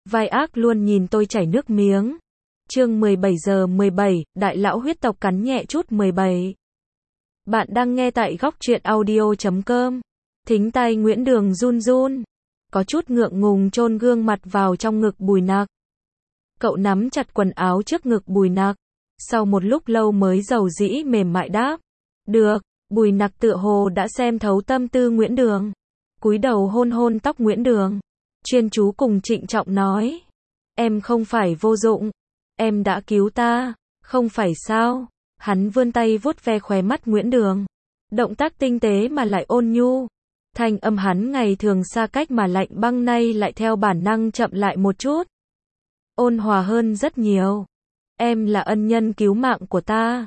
Vai ác luôn nhìn tôi chảy nước miếng. Chương 17 giờ 17, đại lão huyết tộc cắn nhẹ chút 17. Bạn đang nghe tại góc truyện audio.com. Thính tay Nguyễn Đường run run, có chút ngượng ngùng chôn gương mặt vào trong ngực Bùi Nặc. Cậu nắm chặt quần áo trước ngực Bùi Nặc, sau một lúc lâu mới dầu dĩ mềm mại đáp. Được. Bùi Nặc tựa hồ đã xem thấu tâm tư Nguyễn Đường, cúi đầu hôn hôn tóc Nguyễn Đường, chuyên chú cùng trịnh trọng nói. Em không phải vô dụng, em đã cứu ta, không phải sao? Hắn vươn tay vuốt ve khóe mắt Nguyễn Đường, động tác tinh tế mà lại ôn nhu. Thanh âm hắn ngày thường xa cách mà lạnh băng nay lại theo bản năng chậm lại một chút, ôn hòa hơn rất nhiều. Em là ân nhân cứu mạng của ta.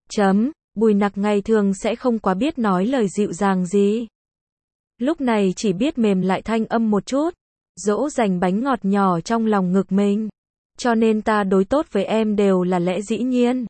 Bùi Nặc ngày thường sẽ không quá biết nói lời dịu dàng gì, lúc này chỉ biết mềm lại thanh âm một chút, dỗ dành bánh ngọt nhỏ trong lòng ngực mình. Cho nên ta đối tốt với em đều là lẽ dĩ nhiên.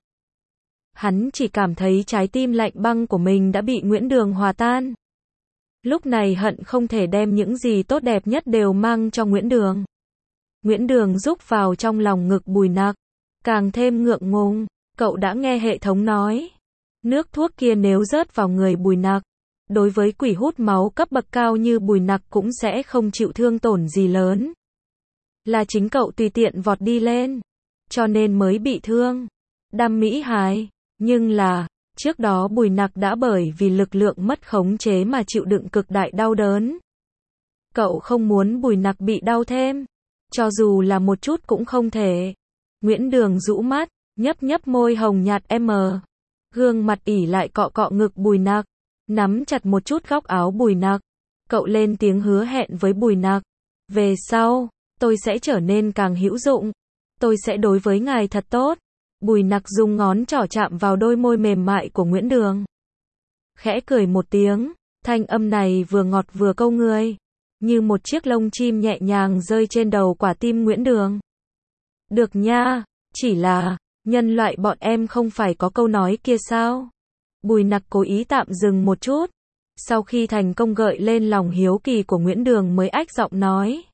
Hắn chỉ cảm thấy trái tim lạnh băng của mình đã bị Nguyễn Đường hòa tan. Lúc này hận không thể đem những gì tốt đẹp nhất đều mang cho Nguyễn Đường. Nguyễn Đường rúc vào trong lòng ngực Bùi Nặc, càng thêm ngượng ngùng. Cậu đã nghe hệ thống nói, nước thuốc kia nếu rớt vào người Bùi Nặc, đối với quỷ hút máu cấp bậc cao như Bùi Nặc cũng sẽ không chịu thương tổn gì lớn. Là chính cậu tùy tiện vọt đi lên, cho nên mới bị thương. Đam mỹ hài. Nhưng là, trước đó Bùi Nặc đã bởi vì lực lượng mất khống chế mà chịu đựng cực đại đau đớn. Cậu không muốn Bùi Nặc bị đau thêm, cho dù là một chút cũng không thể. Nguyễn Đường rũ mắt, nhấp nhấp môi hồng nhạt gương mặt ỉ lại cọ cọ ngực Bùi Nặc, nắm chặt một chút góc áo Bùi Nặc. Cậu lên tiếng hứa hẹn với Bùi Nặc, về sau, tôi sẽ trở nên càng hữu dụng, tôi sẽ đối với ngài thật tốt. Bùi Nặc dùng ngón trỏ chạm vào đôi môi mềm mại của Nguyễn Đường, khẽ cười một tiếng, thanh âm này vừa ngọt vừa câu người, như một chiếc lông chim nhẹ nhàng rơi trên đầu quả tim Nguyễn Đường. Được nha, chỉ là, nhân loại bọn em không phải có câu nói kia sao? Bùi Nặc cố ý tạm dừng một chút, sau khi thành công gợi lên lòng hiếu kỳ của Nguyễn Đường mới ách giọng nói.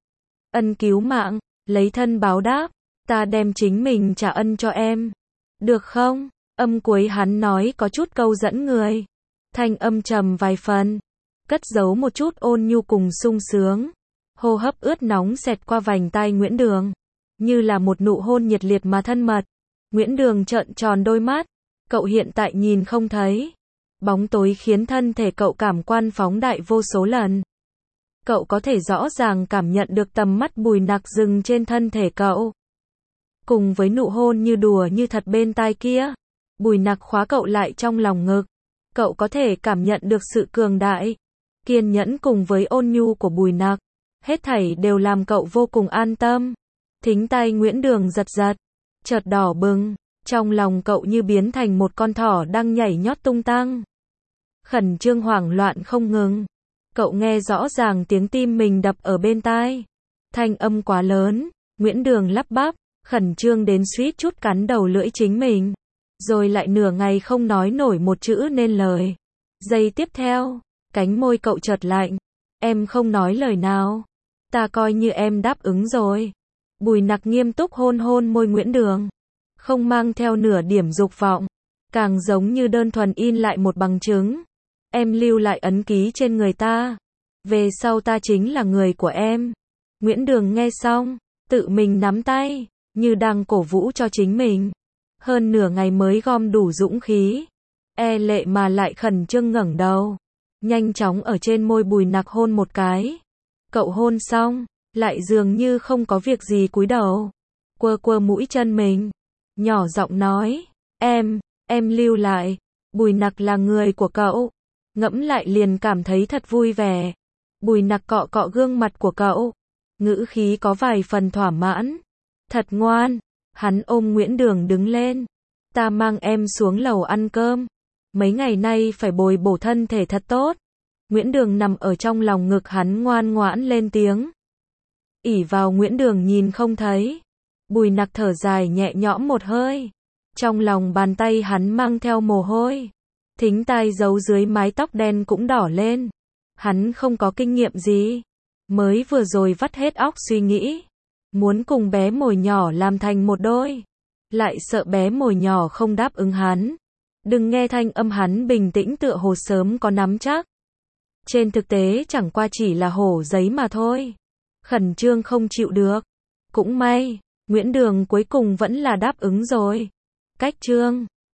Ân cứu mạng, lấy thân báo đáp, ta đem chính mình trả ân cho em. Được không? Âm cuối hắn nói có chút câu dẫn người. Thanh âm trầm vài phần, cất giấu một chút ôn nhu cùng sung sướng. Hô hấp ướt nóng xẹt qua vành tai Nguyễn Đường, như là một nụ hôn nhiệt liệt mà thân mật. Nguyễn Đường trợn tròn đôi mắt, cậu hiện tại nhìn không thấy. Bóng tối khiến thân thể cậu cảm quan phóng đại vô số lần. Cậu có thể rõ ràng cảm nhận được tầm mắt Bùi Nặc dừng trên thân thể cậu. Cùng với nụ hôn như đùa như thật bên tai kia, Bùi Nặc khóa cậu lại trong lòng ngực. Cậu có thể cảm nhận được sự cường đại, kiên nhẫn cùng với ôn nhu của Bùi Nặc. Hết thảy đều làm cậu vô cùng an tâm. Thính tay Nguyễn Đường giật giật, chợt đỏ bừng, trong lòng cậu như biến thành một con thỏ đang nhảy nhót tung tăng. Khẩn trương hoảng loạn không ngừng. Cậu nghe rõ ràng tiếng tim mình đập ở bên tai. Thanh âm quá lớn, Nguyễn Đường lắp bắp, khẩn trương đến suýt chút cắn đầu lưỡi chính mình. Rồi lại nửa ngày không nói nổi một chữ nên lời. Giây tiếp theo, cánh môi cậu chợt lạnh. Em không nói lời nào. Ta coi như em đáp ứng rồi. Bùi Nặc nghiêm túc hôn hôn môi Nguyễn Đường, không mang theo nửa điểm dục vọng, càng giống như đơn thuần in lại một bằng chứng. Em lưu lại ấn ký trên người ta, về sau ta chính là người của em. Nguyễn Đường nghe xong, tự mình nắm tay, như đang cổ vũ cho chính mình. Hơn nửa ngày mới gom đủ dũng khí, e lệ mà lại khẩn trương ngẩng đầu, nhanh chóng ở trên môi Bùi Nặc hôn một cái. Cậu hôn xong, lại dường như không có việc gì cúi đầu, quơ quơ mũi chân mình, nhỏ giọng nói, em lưu lại. Bùi Nặc là người của cậu. Ngẫm lại liền cảm thấy thật vui vẻ. Bùi Nặc cọ cọ gương mặt của cậu, ngữ khí có vài phần thỏa mãn. Thật ngoan. Hắn ôm Nguyễn Đường đứng lên. Ta mang em xuống lầu ăn cơm. Mấy ngày nay phải bồi bổ thân thể thật tốt. Nguyễn Đường nằm ở trong lòng ngực hắn ngoan ngoãn lên tiếng. Ỉ vào Nguyễn Đường nhìn không thấy. Bùi Nặc thở dài nhẹ nhõm một hơi. Trong lòng bàn tay hắn mang theo mồ hôi. Thính tai giấu dưới mái tóc đen cũng đỏ lên. Hắn không có kinh nghiệm gì. Mới vừa rồi vắt hết óc suy nghĩ. muốn cùng bé mồi nhỏ làm thành một đôi. Lại sợ bé mồi nhỏ không đáp ứng hắn. Đừng nghe thanh âm hắn bình tĩnh tựa hồ sớm có nắm chắc. Trên thực tế chẳng qua chỉ là hổ giấy mà thôi. Khẩn trương không chịu được. Cũng may, Nguyễn Đường cuối cùng vẫn là đáp ứng rồi. Cách trương.